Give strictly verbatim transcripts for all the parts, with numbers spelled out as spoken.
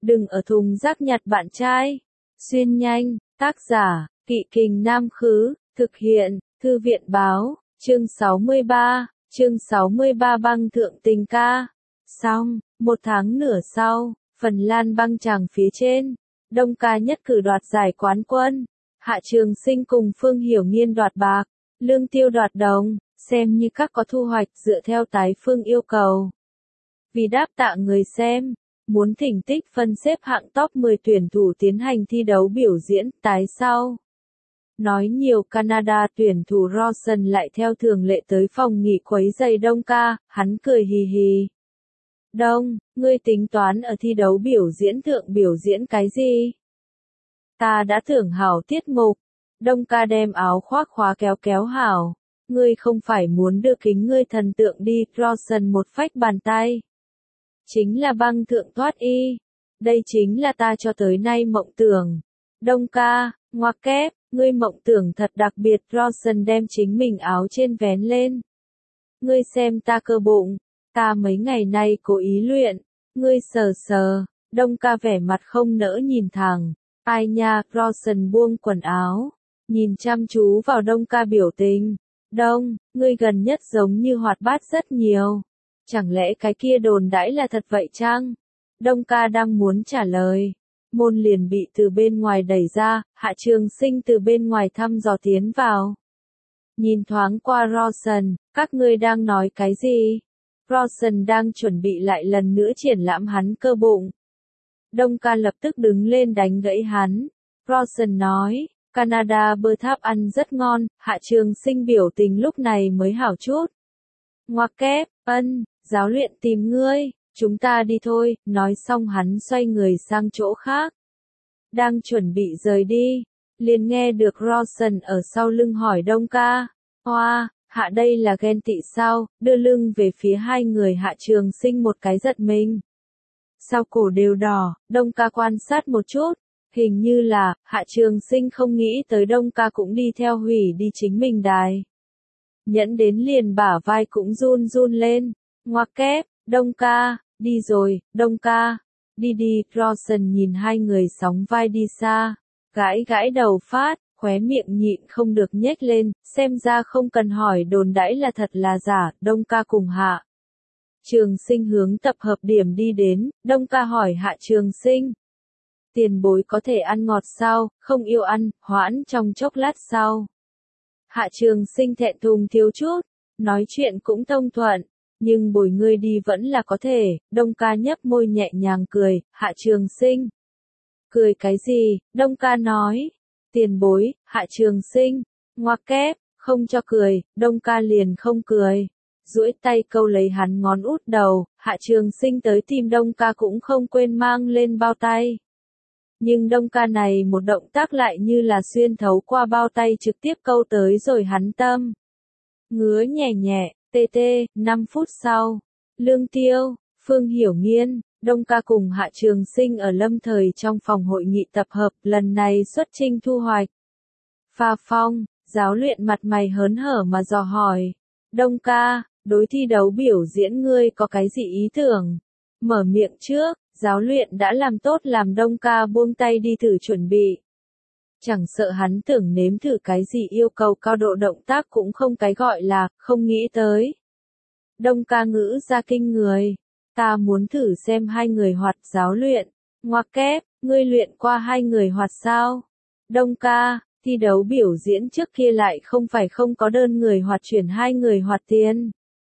Đừng ở thùng rác nhặt bạn trai. Xuyên nhanh, tác giả, Kỵ Kình Nam Khứ, thực hiện, Thư viện Báo, chương sáu mươi ba, chương sáu mươi ba băng thượng tình ca. Xong, một tháng nửa sau, Phần Lan băng chàng phía trên, Đông Ca nhất cử đoạt giải quán quân, Hạ Trường Sinh cùng Phương Hiểu Nghiên đoạt bạc, Lương Tiêu đoạt đồng, xem như các có thu hoạch dựa theo tái phương yêu cầu. Vì đáp tạ người xem, muốn thỉnh tích phân xếp hạng top mười tuyển thủ tiến hành thi đấu biểu diễn tái sau. Nói nhiều Canada tuyển thủ Rawson lại theo thường lệ tới phòng nghỉ quấy giày Đông Ca, hắn cười hì hì. Đông, ngươi tính toán ở thi đấu biểu diễn thượng biểu diễn cái gì? Ta đã thưởng hảo tiết mục. Đông Ca đem áo khoác khóa kéo kéo hảo. Ngươi không phải muốn đưa kính ngươi thần tượng đi, Rawson một phách bàn tay. Chính là băng thượng thoát y. Đây chính là ta cho tới nay mộng tưởng. Đông Ca, ngoặc kép, ngươi mộng tưởng thật đặc biệt, Rawson đem chính mình áo trên vén lên. Ngươi xem ta cơ bụng, ta mấy ngày nay cố ý luyện, ngươi sờ sờ, Đông Ca vẻ mặt không nỡ nhìn thẳng. Ai nha, Rawson buông quần áo, nhìn chăm chú vào Đông Ca biểu tình. Đông, ngươi gần nhất giống như hoạt bát rất nhiều. Chẳng lẽ cái kia đồn đãi là thật vậy chăng? Đông Ca đang muốn trả lời. Môn liền bị từ bên ngoài đẩy ra, Hạ Trường Sinh từ bên ngoài thăm dò tiến vào. Nhìn thoáng qua Rawson, các ngươi đang nói cái gì? Rawson đang chuẩn bị lại lần nữa triển lãm hắn cơ bụng. Đông Ca lập tức đứng lên đánh gãy hắn. Rawson nói, Canada bơ tháp ăn rất ngon, Hạ Trường Sinh biểu tình lúc này mới hảo chút. Ngoặc kép, ân, giáo luyện tìm ngươi, chúng ta đi thôi, nói xong hắn xoay người sang chỗ khác. Đang chuẩn bị rời đi, liền nghe được Rawson ở sau lưng hỏi Đông Ca, hoa, Hạ đây là ghen tị sao, đưa lưng về phía hai người Hạ Trường Sinh một cái giật mình. Sao cổ đều đỏ, Đông Ca quan sát một chút, hình như là, Hạ Trường Sinh không nghĩ tới Đông Ca cũng đi theo hủy đi chính mình đài. Nhẫn đến liền bả vai cũng run run lên, ngoặc kép, Đông Ca, đi rồi, Đông Ca, đi đi, Rawson nhìn hai người sóng vai đi xa, gãi gãi đầu phát, khóe miệng nhịn không được nhếch lên, xem ra không cần hỏi đồn đãi là thật là giả, Đông Ca cùng Hạ Trường Sinh hướng tập hợp điểm đi đến, Đông Ca hỏi Hạ Trường Sinh. Tiền bối có thể ăn ngọt sao, không yêu ăn, hoãn trong chốc lát sau. Hạ Trường Sinh thẹn thùng thiếu chút, nói chuyện cũng thông thuận, nhưng bồi ngươi đi vẫn là có thể, Đông Ca nhấp môi nhẹ nhàng cười, Hạ Trường Sinh. Cười cái gì, Đông Ca nói, tiền bối, Hạ Trường Sinh, ngoặc kép, không cho cười, Đông Ca liền không cười. Duỗi tay câu lấy hắn ngón út đầu, Hạ Trường Sinh tới tìm Đông Ca cũng không quên mang lên bao tay. Nhưng Đông Ca này một động tác lại như là xuyên thấu qua bao tay trực tiếp câu tới rồi hắn tâm. Ngứa nhẹ nhẹ, tê tê, năm phút sau. Lương Tiêu, Phương Hiểu Nghiên, Đông Ca cùng Hạ Trường Sinh ở lâm thời trong phòng hội nghị tập hợp, lần này xuất chinh thu hoạch. Pha Phong, giáo luyện mặt mày hớn hở mà dò hỏi. Đông Ca, đối thi đấu biểu diễn ngươi có cái gì ý tưởng? Mở miệng trước. Giáo luyện đã làm tốt làm Đông Ca buông tay đi thử chuẩn bị. Chẳng sợ hắn tưởng nếm thử cái gì yêu cầu cao độ động tác cũng không cái gọi là, không nghĩ tới. Đông Ca ngữ ra kinh người. Ta muốn thử xem hai người hoạt giáo luyện. Ngoặc kép, ngươi luyện qua hai người hoạt sao? Đông Ca, thi đấu biểu diễn trước kia lại không phải không có đơn người hoạt chuyển hai người hoạt tiền.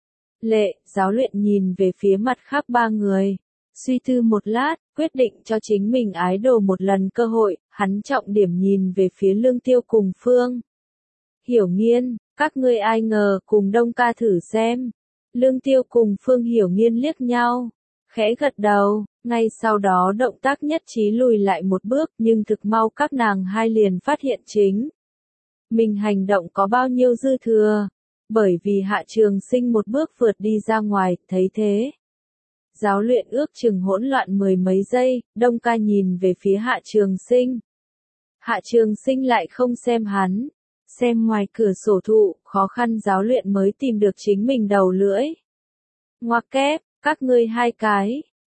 Lệ, giáo luyện nhìn về phía mặt khác ba người. Suy tư một lát, quyết định cho chính mình ái đồ một lần cơ hội, hắn trọng điểm nhìn về phía Lương Tiêu cùng Phương Hiểu Nghiên, các ngươi ai ngờ cùng Đông Ca thử xem. Lương Tiêu cùng Phương Hiểu Nghiên liếc nhau, khẽ gật đầu, ngay sau đó động tác nhất trí lùi lại một bước, nhưng thực mau các nàng hai liền phát hiện chính mình hành động có bao nhiêu dư thừa, bởi vì Hạ Trường Sinh một bước vượt đi ra ngoài, thấy thế. Giáo luyện ước chừng hỗn loạn mười mấy giây, Đông Ca nhìn về phía Hạ Trường Sinh. Hạ Trường Sinh lại không xem hắn, xem ngoài cửa sổ thụ, khó khăn giáo luyện mới tìm được chính mình đầu lưỡi. Ngoặc kép, các ngươi hai cái,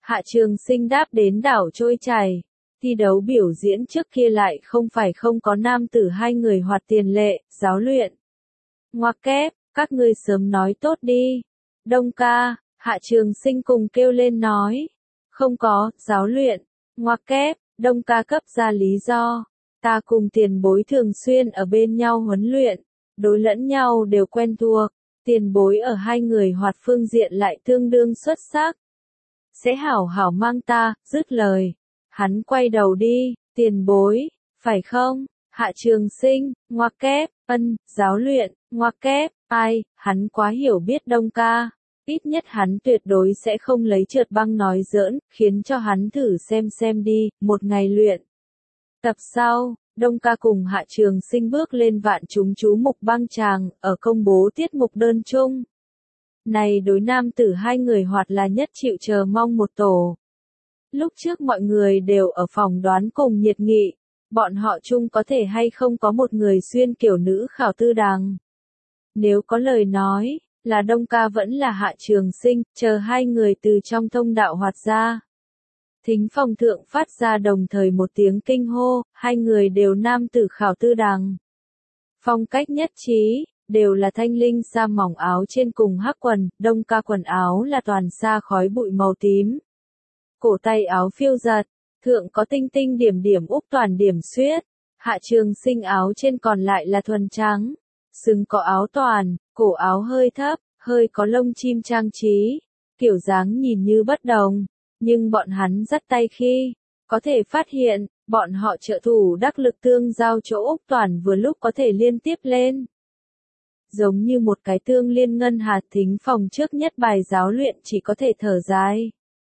Hạ Trường Sinh đáp đến đảo trôi chảy. Thi đấu biểu diễn trước kia lại không phải không có nam tử hai người hoạt tiền lệ, giáo luyện. Ngoặc kép, các ngươi sớm nói tốt đi. Đông ca, Hạ Trường Sinh cùng kêu lên nói. Không có, giáo luyện. Ngoặc kép, Đông ca cấp ra lý do. Ta cùng tiền bối thường xuyên ở bên nhau huấn luyện, đối lẫn nhau đều quen thuộc. Tiền bối ở hai người hoạt phương diện lại tương đương xuất sắc. Sẽ hảo hảo mang ta, dứt lời. Hắn quay đầu đi, tiền bối, phải không? Hạ Trường Sinh, ngoặc kép, ân, giáo luyện, ngoặc kép, ai, hắn quá hiểu biết Đông ca. Ít nhất hắn tuyệt đối sẽ không lấy trượt băng nói giỡn, khiến cho hắn thử xem xem đi, một ngày luyện. Tập sau, Đông ca cùng Hạ Trường Sinh bước lên vạn chúng chú mục băng tràng, ở công bố tiết mục đơn chung. Này đối nam tử hai người hoạt là nhất chịu chờ mong một tổ. Lúc trước mọi người đều ở phòng đoán cùng nhiệt nghị, bọn họ chung có thể hay không có một người xuyên kiểu nữ khảo tư đằng. Nếu có lời nói, là Đông ca vẫn là Hạ Trường Sinh, chờ hai người từ trong thông đạo hoạt ra. Thính phòng thượng phát ra đồng thời một tiếng kinh hô, hai người đều nam tử khảo tư đằng. Phong cách nhất trí, đều là thanh linh sa mỏng áo trên cùng hắc quần, Đông ca quần áo là toàn sa khói bụi màu tím. Cổ tay áo phiêu giật, thượng có tinh tinh điểm điểm úp toàn điểm xuyết. Hạ Trường Sinh áo trên còn lại là thuần trắng, sừng có áo toàn, cổ áo hơi thấp, hơi có lông chim trang trí, kiểu dáng nhìn như bất đồng, nhưng bọn hắn dắt tay khi, có thể phát hiện, bọn họ trợ thủ đắc lực tương giao chỗ úp toàn vừa lúc có thể liên tiếp lên. Giống như một cái tương liên ngân hạt. Thính phòng trước nhất bài giáo luyện chỉ có thể thở dài.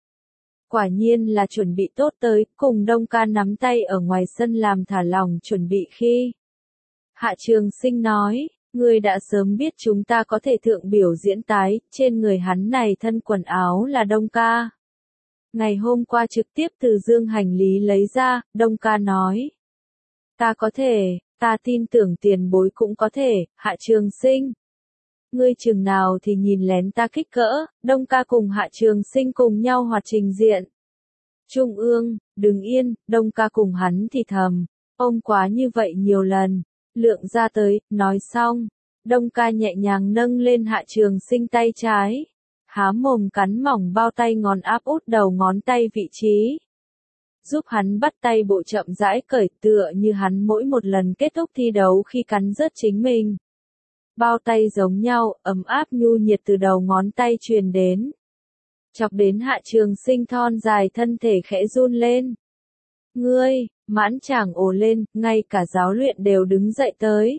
Quả nhiên là chuẩn bị tốt tới, cùng Đông ca nắm tay ở ngoài sân làm thả lòng chuẩn bị khi. Hạ Trường Sinh nói, ngươi đã sớm biết chúng ta có thể thượng biểu diễn tái, trên người hắn này thân quần áo là Đông ca. Ngày hôm qua trực tiếp từ dương hành lý lấy ra, Đông ca nói. Ta có thể, ta tin tưởng tiền bối cũng có thể, Hạ Trường Sinh. Ngươi chừng nào thì nhìn lén ta kích cỡ, Đông ca cùng Hạ Trường Sinh cùng nhau hoạt trình diện. Trung ương, đừng yên, Đông ca cùng hắn thì thầm, ông quá như vậy nhiều lần, lượng ra tới, nói xong, Đông ca nhẹ nhàng nâng lên Hạ Trường Sinh tay trái, há mồm cắn mỏng bao tay ngón áp út đầu ngón tay vị trí. Giúp hắn bắt tay bộ chậm rãi cởi tựa như hắn mỗi một lần kết thúc thi đấu khi cắn rớt chính mình. Bao tay giống nhau, ấm áp nhu nhiệt từ đầu ngón tay truyền đến. Chọc đến Hạ Trường Sinh thon dài thân thể khẽ run lên. Ngươi, mãn chàng ồ lên, ngay cả giáo luyện đều đứng dậy tới.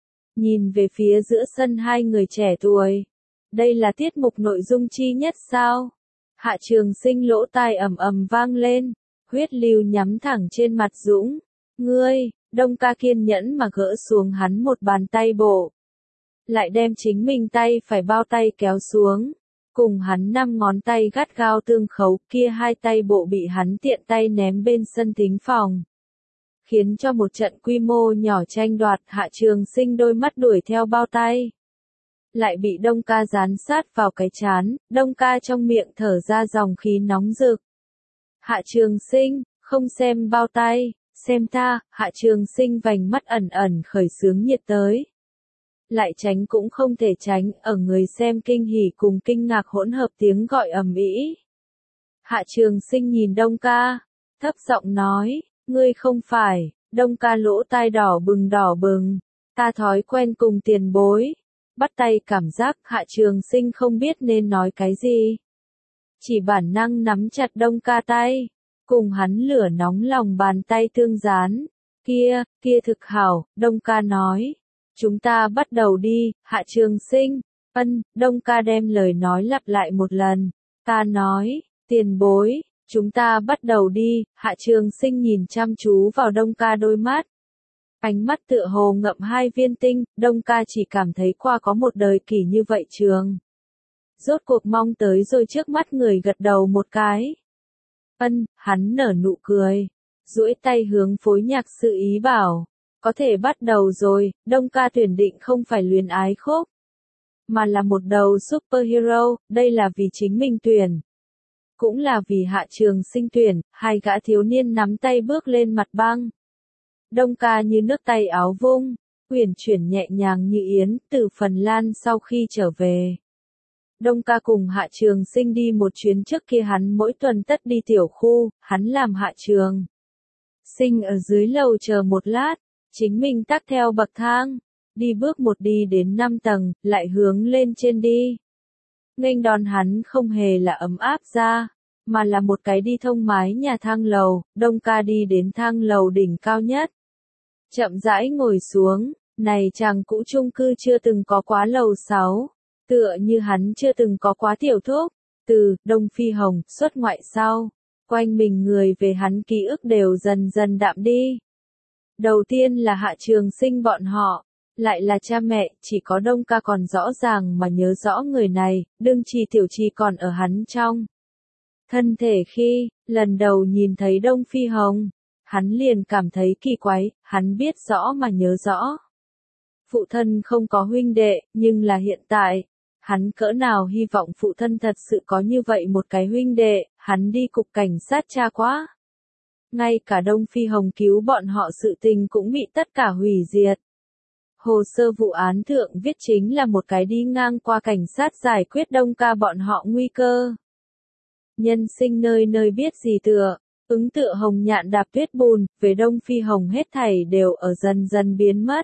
Nhìn về phía giữa sân hai người trẻ tuổi. Đây là tiết mục nội dung chi nhất sao? Hạ Trường Sinh lỗ tai ầm ầm vang lên. Huyết lưu nhắm thẳng trên mặt Dũng. Ngươi, Đông ca kiên nhẫn mà gỡ xuống hắn một bàn tay bộ. Lại đem chính mình tay phải bao tay kéo xuống. Cùng hắn năm ngón tay gắt gao tương khấu, kia hai tay bộ bị hắn tiện tay ném bên sân thính phòng. Khiến cho một trận quy mô nhỏ tranh đoạt. Hạ Trường Sinh đôi mắt đuổi theo bao tay. Lại bị Đông ca dán sát vào cái chán, Đông ca trong miệng thở ra dòng khí nóng rực. Hạ Trường Sinh, không xem bao tay, xem ta. Hạ Trường Sinh vành mắt ẩn ẩn khởi sướng nhiệt tới. Lại tránh cũng không thể tránh, ở người xem kinh hỉ cùng kinh ngạc hỗn hợp tiếng gọi ầm ĩ. Hạ Trường Sinh nhìn Đông ca, thấp giọng nói, ngươi không phải. Đông ca lỗ tai đỏ bừng đỏ bừng, ta thói quen cùng tiền bối. Bắt tay cảm giác. Hạ Trường Sinh không biết nên nói cái gì. Chỉ bản năng nắm chặt Đông ca tay, cùng hắn lửa nóng lòng bàn tay tương dán. Kia, kia thực hảo, Đông ca nói. Chúng ta bắt đầu đi. Hạ Trường Sinh, ân, Đông ca đem lời nói lặp lại một lần. Ta nói, tiền bối, chúng ta bắt đầu đi. Hạ Trường Sinh nhìn chăm chú vào Đông ca đôi mắt. Ánh mắt tựa hồ ngậm hai viên tinh, Đông ca chỉ cảm thấy qua có một đời kỳ như vậy trường. Rốt cuộc mong tới rồi trước mắt người gật đầu một cái. Ân, hắn nở nụ cười, duỗi tay hướng phối nhạc sự ý bảo. Có thể bắt đầu rồi. Đông ca tuyển định không phải luyến ái khúc, mà là một đầu superhero, đây là vì chính mình tuyển. Cũng là vì Hạ Trường Sinh tuyển, hai gã thiếu niên nắm tay bước lên mặt băng. Đông ca như nước tay áo vung, uyển chuyển nhẹ nhàng như yến, từ Phần Lan sau khi trở về. Đông ca cùng Hạ Trường Sinh đi một chuyến, trước kia hắn mỗi tuần tất đi tiểu khu, hắn làm Hạ Trường Sinh ở dưới lầu chờ một lát, chính mình tắt theo bậc thang, đi bước một đi đến năm tầng, lại hướng lên trên đi. Nghênh đón hắn không hề là ấm áp ra, mà là một cái đi thông mái nhà thang lầu. Đông ca đi đến thang lầu đỉnh cao nhất, chậm rãi ngồi xuống. Này chàng cũ chung cư chưa từng có quá lầu sáu, tựa như hắn chưa từng có quá tiểu thúc. Từ Đông Phi Hồng xuất ngoại sau, quanh mình người về hắn ký ức đều dần dần đạm đi. Đầu tiên là Hạ Trường Sinh bọn họ, lại là cha mẹ, chỉ có Đông ca còn rõ ràng mà nhớ rõ người này. Đương Trì Tiểu Trì còn ở hắn trong thân thể khi lần đầu nhìn thấy Đông Phi Hồng, hắn liền cảm thấy kỳ quái. Hắn biết rõ mà nhớ rõ phụ thân không có huynh đệ, nhưng là hiện tại, hắn cỡ nào hy vọng phụ thân thật sự có như vậy một cái huynh đệ. Hắn đi cục cảnh sát tra quá, ngay cả Đông Phi Hồng cứu bọn họ sự tình cũng bị tất cả hủy diệt. Hồ sơ vụ án thượng viết chính là một cái đi ngang qua cảnh sát giải quyết Đông ca bọn họ nguy cơ. Nhân sinh nơi nơi biết gì tựa, ứng tựa hồng nhạn đạp tuyết bùn, về Đông Phi Hồng hết thảy đều ở dần dần biến mất.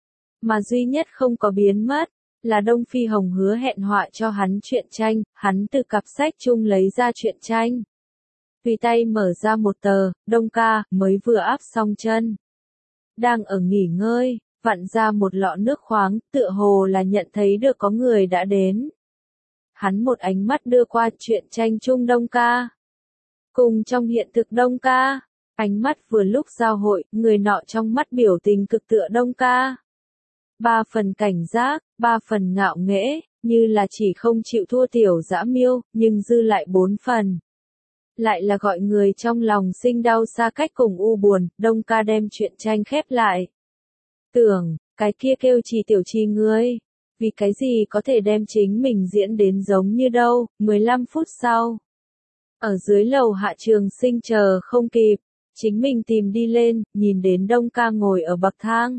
Mà duy nhất không có biến mất, là Đông Phi Hồng hứa hẹn họa cho hắn truyện tranh. Hắn từ cặp sách chung lấy ra truyện tranh, tùy tay mở ra một tờ. Đông ca mới vừa áp xong chân, đang ở nghỉ ngơi, vặn ra một lọ nước khoáng, tựa hồ là nhận thấy được có người đã đến. Hắn một ánh mắt đưa qua truyện tranh chung Đông ca, cùng trong hiện thực Đông ca, ánh mắt vừa lúc giao hội, người nọ trong mắt biểu tình cực tựa Đông ca. Ba phần cảnh giác, ba phần ngạo nghễ, như là chỉ không chịu thua tiểu dã miêu, nhưng dư lại bốn phần. Lại là gọi người trong lòng sinh đau xa cách cùng u buồn. Đông ca đem truyện tranh khép lại. Tưởng, cái kia kêu Trì Tiểu Trì ngươi, vì cái gì có thể đem chính mình diễn đến giống như đâu. mười lăm phút sau, ở dưới lầu Hạ Trường Sinh chờ không kịp, chính mình tìm đi lên, nhìn đến Đông ca ngồi ở bậc thang.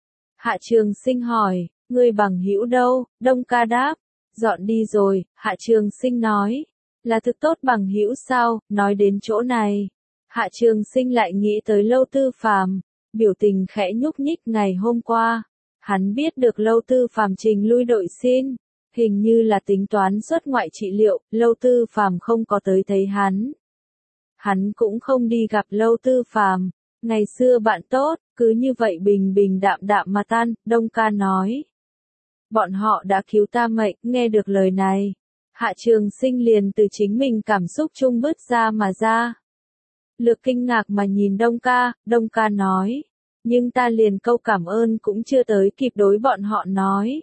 Hạ Trường Sinh hỏi, ngươi bằng hữu đâu? Đông ca đáp, dọn đi rồi. Hạ Trường Sinh nói, là thực tốt bằng hữu sao? Nói đến chỗ này, Hạ Trường Sinh lại nghĩ tới Lâu Tư Phàm, biểu tình khẽ nhúc nhích. Ngày hôm qua, hắn biết được Lâu Tư Phàm trình lui đội xin, hình như là tính toán xuất ngoại trị liệu. Lâu Tư Phàm không có tới thấy hắn, hắn cũng không đi gặp Lâu Tư Phàm. Ngày xưa bạn tốt, cứ như vậy bình bình đạm đạm mà tan. Đông ca nói, bọn họ đã cứu ta mệnh. Nghe được lời này, Hạ Trường Sinh liền từ chính mình cảm xúc chung bứt ra mà ra. Lược kinh ngạc mà nhìn Đông ca. Đông ca nói, nhưng ta liền câu cảm ơn cũng chưa tới kịp đối bọn họ nói.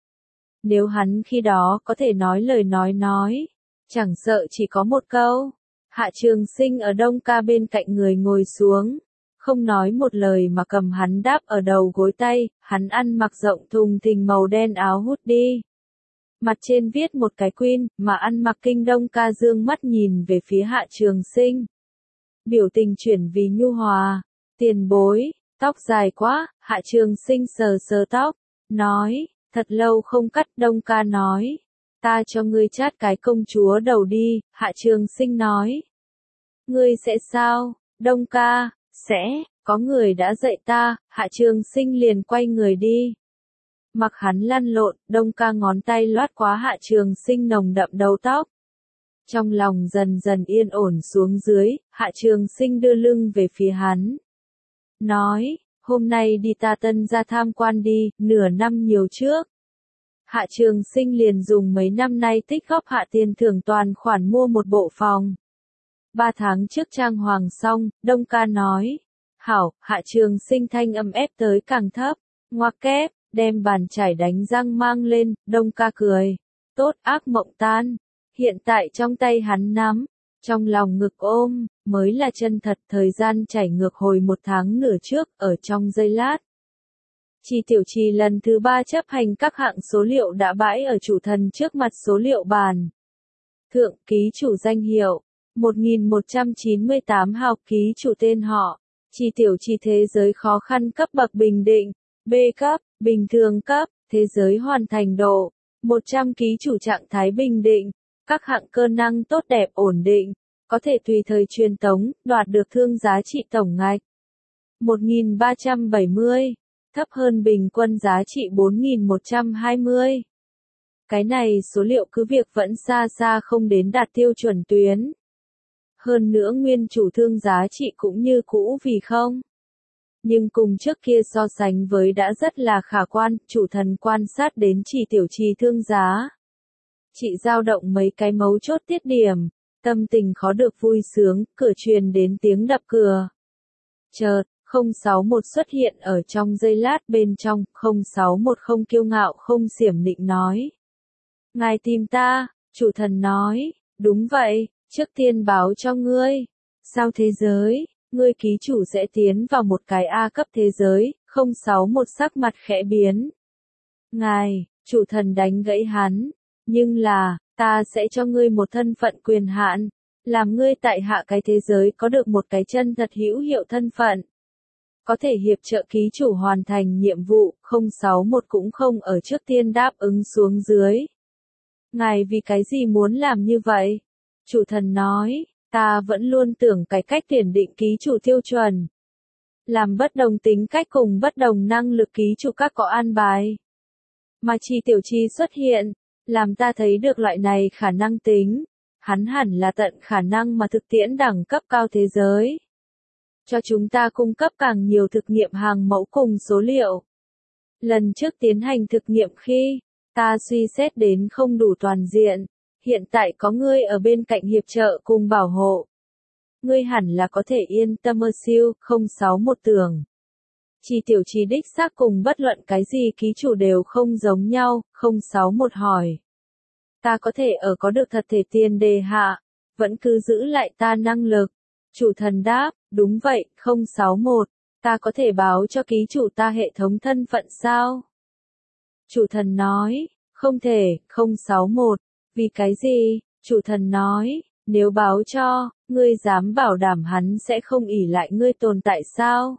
Nếu hắn khi đó có thể nói lời nói nói, chẳng sợ chỉ có một câu. Hạ Trường Sinh ở Đông ca bên cạnh người ngồi xuống, không nói một lời mà cầm hắn đáp ở đầu gối tay. Hắn ăn mặc rộng thùng thình màu đen áo hoodie, mặt trên viết một cái Queen, mà ăn mặc kinh. Đông ca dương mắt nhìn về phía Hạ Trường Sinh, biểu tình chuyển vì nhu hòa. Tiền bối, tóc dài quá. Hạ Trường Sinh sờ sờ tóc, nói, thật lâu không cắt. Đông ca nói, ta cho ngươi chát cái công chúa đầu đi. Hạ Trường Sinh nói, ngươi sẽ sao? Đông ca, sẽ, có người đã dạy ta. Hạ Trường Sinh liền quay người đi. Mặc hắn lăn lộn, Đông ca ngón tay loát quá Hạ Trường Sinh nồng đậm đầu tóc. Trong lòng dần dần yên ổn xuống dưới. Hạ Trường Sinh đưa lưng về phía hắn, nói, hôm nay đi ta Tân ra tham quan đi. Nửa năm nhiều trước, Hạ Trường Sinh liền dùng mấy năm nay tích góp hạ tiền thưởng toàn khoản mua một bộ phòng. Ba tháng trước trang hoàng xong. Đông ca nói, hảo. Hạ Trường Sinh thanh âm ép tới càng thấp, ngoặc kép, đem bàn chải đánh răng mang lên. Đông ca cười, tốt, ác mộng tan. Hiện tại trong tay hắn nắm, trong lòng ngực ôm, mới là chân thật. Thời gian chảy ngược hồi một tháng nửa trước, ở trong giây lát. Trì Tiểu Trì lần thứ ba chấp hành các hạng số liệu đã bãi ở chủ thần trước mặt số liệu bàn. Thượng ký chủ danh hiệu, một nghìn một trăm chín mươi tám Học ký chủ tên họ. Chi tiểu chi thế giới khó khăn cấp bậc bình định. B cấp, bình thường cấp, thế giới hoàn thành độ. một trăm ký chủ trạng thái bình định. Các hạng cơ năng tốt đẹp ổn định. Có thể tùy thời truyền tống, đoạt được thương giá trị tổng ngạch. một nghìn ba trăm bảy mươi. Thấp hơn bình quân giá trị bốn nghìn một trăm hai mươi. Cái này số liệu cứ việc vẫn xa xa không đến đạt tiêu chuẩn tuyến. Hơn nữa nguyên chủ thương giá trị cũng như cũ vì không. Nhưng cùng trước kia so sánh với đã rất là khả quan, chủ thần quan sát đến chỉ tiểu trì thương giá. Chị dao động mấy cái mấu chốt tiết điểm, tâm tình khó được vui sướng, cửa truyền đến tiếng đập cửa. Chợt, không sáu một xuất hiện ở trong giây lát bên trong, không sáu một không kiêu ngạo không xiểm nịnh nói. Ngài tìm ta, chủ thần nói, đúng vậy, trước tiên báo cho ngươi. Sao thế giới, ngươi ký chủ sẽ tiến vào một cái A cấp thế giới, không sáu một sắc mặt khẽ biến. Ngài, chủ thần đánh gãy hắn, nhưng là, ta sẽ cho ngươi một thân phận quyền hạn, làm ngươi tại hạ cái thế giới có được một cái chân thật hữu hiệu thân phận. Có thể hiệp trợ ký chủ hoàn thành nhiệm vụ, không sáu một cũng không ở trước tiên đáp ứng xuống dưới. Ngài vì cái gì muốn làm như vậy? Chủ thần nói, ta vẫn luôn tưởng cái cách tuyển định ký chủ tiêu chuẩn. Làm bất đồng tính cách cùng bất đồng năng lực ký chủ các có an bài. Mà chi tiểu chi xuất hiện, làm ta thấy được loại này khả năng tính. Hắn hẳn là tận khả năng mà thực tiễn đẳng cấp cao thế giới. Cho chúng ta cung cấp càng nhiều thực nghiệm hàng mẫu cùng số liệu. Lần trước tiến hành thực nghiệm khi, ta suy xét đến không đủ toàn diện, hiện tại có ngươi ở bên cạnh hiệp trợ cùng bảo hộ. Ngươi hẳn là có thể yên tâm ơ siêu, không sáu một tưởng. Chi tiểu chi đích xác cùng bất luận cái gì ký chủ đều không giống nhau, không sáu một hỏi. Ta có thể ở có được thật thể tiền đề hạ, vẫn cứ giữ lại ta năng lực. Chủ thần đáp, đúng vậy, không sáu một, ta có thể báo cho ký chủ ta hệ thống thân phận sao? Chủ thần nói, không thể, không sáu một, vì cái gì? Chủ thần nói, nếu báo cho, ngươi dám bảo đảm hắn sẽ không ỷ lại ngươi tồn tại sao?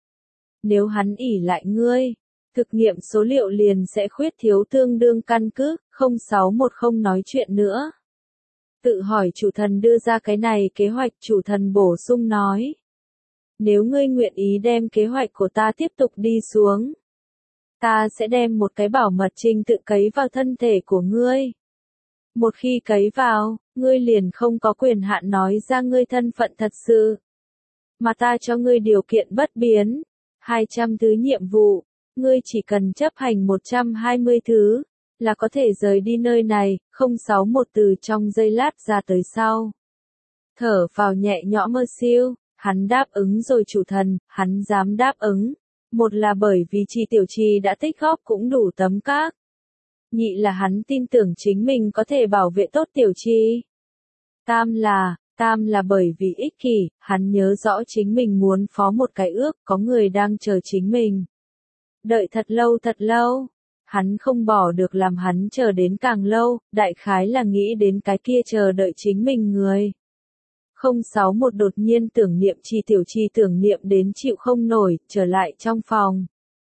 Nếu hắn ỷ lại ngươi, thực nghiệm số liệu liền sẽ khuyết thiếu tương đương căn cứ, không sáu một không nói chuyện nữa. Tự hỏi chủ thần đưa ra cái này kế hoạch, chủ thần bổ sung nói. Nếu ngươi nguyện ý đem kế hoạch của ta tiếp tục đi xuống, ta sẽ đem một cái bảo mật trình tự cấy vào thân thể của ngươi. Một khi cấy vào, ngươi liền không có quyền hạn nói ra ngươi thân phận thật sự. Mà ta cho ngươi điều kiện bất biến. hai trăm thứ nhiệm vụ, ngươi chỉ cần chấp hành một trăm hai mươi thứ, là có thể rời đi nơi này, không sáu một từ trong giây lát ra tới sau. Thở vào nhẹ nhõm mơ siêu, hắn đáp ứng rồi chủ thần, hắn dám đáp ứng. Một là bởi vì chi tiểu chi đã tích góp cũng đủ tấm các. Nhị là hắn tin tưởng chính mình có thể bảo vệ tốt tiểu chi. Tam là, tam là bởi vì ích kỷ, hắn nhớ rõ chính mình muốn phó một cái ước, có người đang chờ chính mình. Đợi thật lâu thật lâu. Hắn không bỏ được làm hắn chờ đến càng lâu, đại khái là nghĩ đến cái kia chờ đợi chính mình người. không sáu một đột nhiên tưởng niệm chi tiểu chi tưởng niệm đến chịu không nổi, trở lại trong phòng.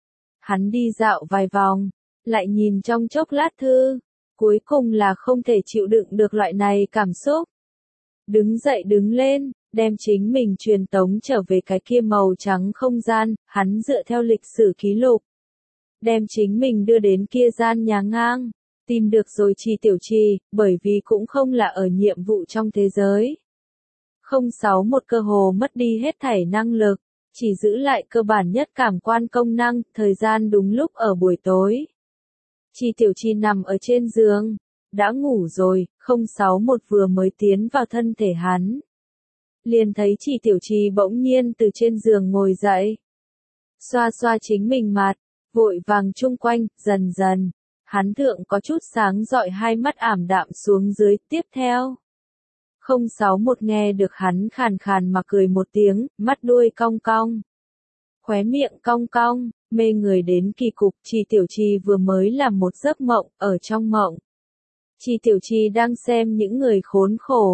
Hắn đi dạo vài vòng, lại nhìn trong chốc lát thư, cuối cùng là không thể chịu đựng được loại này cảm xúc. Đứng dậy đứng lên, đem chính mình truyền tống trở về cái kia màu trắng không gian, hắn dựa theo lịch sử ký lục. Đem chính mình đưa đến kia gian nhà ngang, tìm được rồi chi tiểu chi, bởi vì cũng không là ở nhiệm vụ trong thế giới. không sáu một cơ hồ mất đi hết thảy năng lực, chỉ giữ lại cơ bản nhất cảm quan công năng, thời gian đúng lúc ở buổi tối. Chi tiểu chi nằm ở trên giường, đã ngủ rồi, không sáu một vừa mới tiến vào thân thể hắn. Liền thấy chi tiểu chi bỗng nhiên từ trên giường ngồi dậy. Xoa xoa chính mình mặt, vội vàng chung quanh, dần dần, hắn thượng có chút sáng rọi hai mắt ảm đạm xuống dưới, tiếp theo. không sáu một nghe được hắn khàn khàn mà cười một tiếng, mắt đuôi cong cong. Khóe miệng cong cong, mê người đến kỳ cục, chi tiểu chi vừa mới làm một giấc mộng, ở trong mộng. Chi tiểu chi đang xem những người khốn khổ,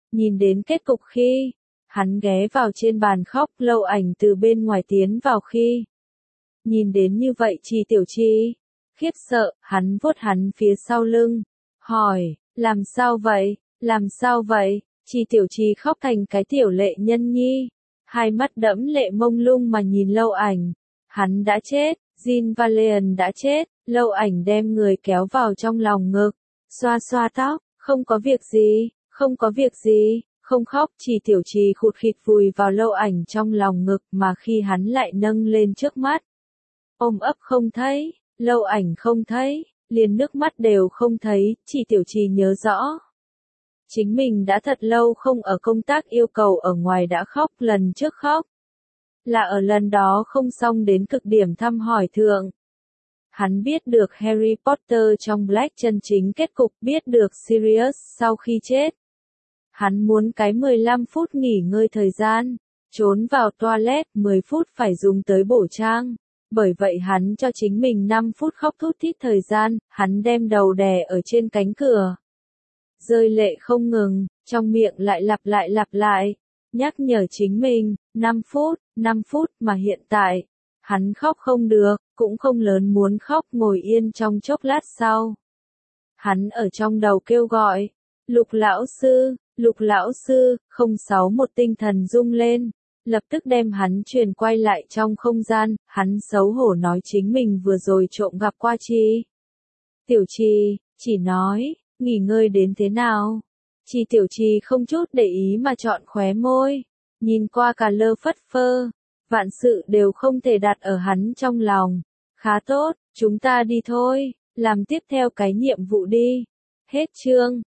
Nhìn đến kết cục khi hắn ghé vào trên bàn khóc, Lâu Ảnh từ bên ngoài tiến vào khi nhìn đến như vậy Trì Tiểu Trì khiếp sợ, hắn vuốt hắn phía sau lưng, hỏi, làm sao vậy, làm sao vậy, Trì Tiểu Trì khóc thành cái tiểu lệ nhân nhi, hai mắt đẫm lệ mông lung mà nhìn Lâu Ảnh, hắn đã chết, Jean Valjean đã chết, Lâu Ảnh đem người kéo vào trong lòng ngực, xoa xoa tóc, không có việc gì, không có việc gì, không khóc, Trì Tiểu Trì khụt khịt vùi vào Lâu Ảnh trong lòng ngực mà khi hắn lại nâng lên trước mắt. Ôm ấp không thấy, Lâu Ảnh không thấy, liền nước mắt đều không thấy, Trì Tiểu Trì nhớ rõ. Chính mình đã thật lâu không ở công tác yêu cầu ở ngoài đã khóc, lần trước khóc. Là ở lần đó không xong đến cực điểm thăm hỏi thượng. Hắn biết được Harry Potter trong Black chân chính kết cục, biết được Sirius sau khi chết. Hắn muốn cái mười lăm phút nghỉ ngơi thời gian, trốn vào toilet, mười phút phải dùng tới bổ trang. Bởi vậy hắn cho chính mình năm phút khóc thút thít thời gian, hắn đem đầu đè ở trên cánh cửa. Rơi lệ không ngừng, trong miệng lại lặp lại lặp lại, nhắc nhở chính mình, năm phút, năm phút mà hiện tại, hắn khóc không được, cũng không lớn muốn khóc, ngồi yên trong chốc lát sau. Hắn ở trong đầu kêu gọi, Lục lão sư, Lục lão sư, không sáu một tinh thần rung lên, lập tức đem hắn truyền quay lại trong không gian, hắn xấu hổ nói chính mình vừa rồi trộm gặp qua Trì Tiểu Trì, chỉ nói, nghỉ ngơi đến thế nào? Trì Tiểu Trì không chút để ý mà chọn khóe môi, nhìn qua cả lơ phất phơ, vạn sự đều không thể đặt ở hắn trong lòng. Khá tốt, chúng ta đi thôi, làm tiếp theo cái nhiệm vụ đi. Hết chương.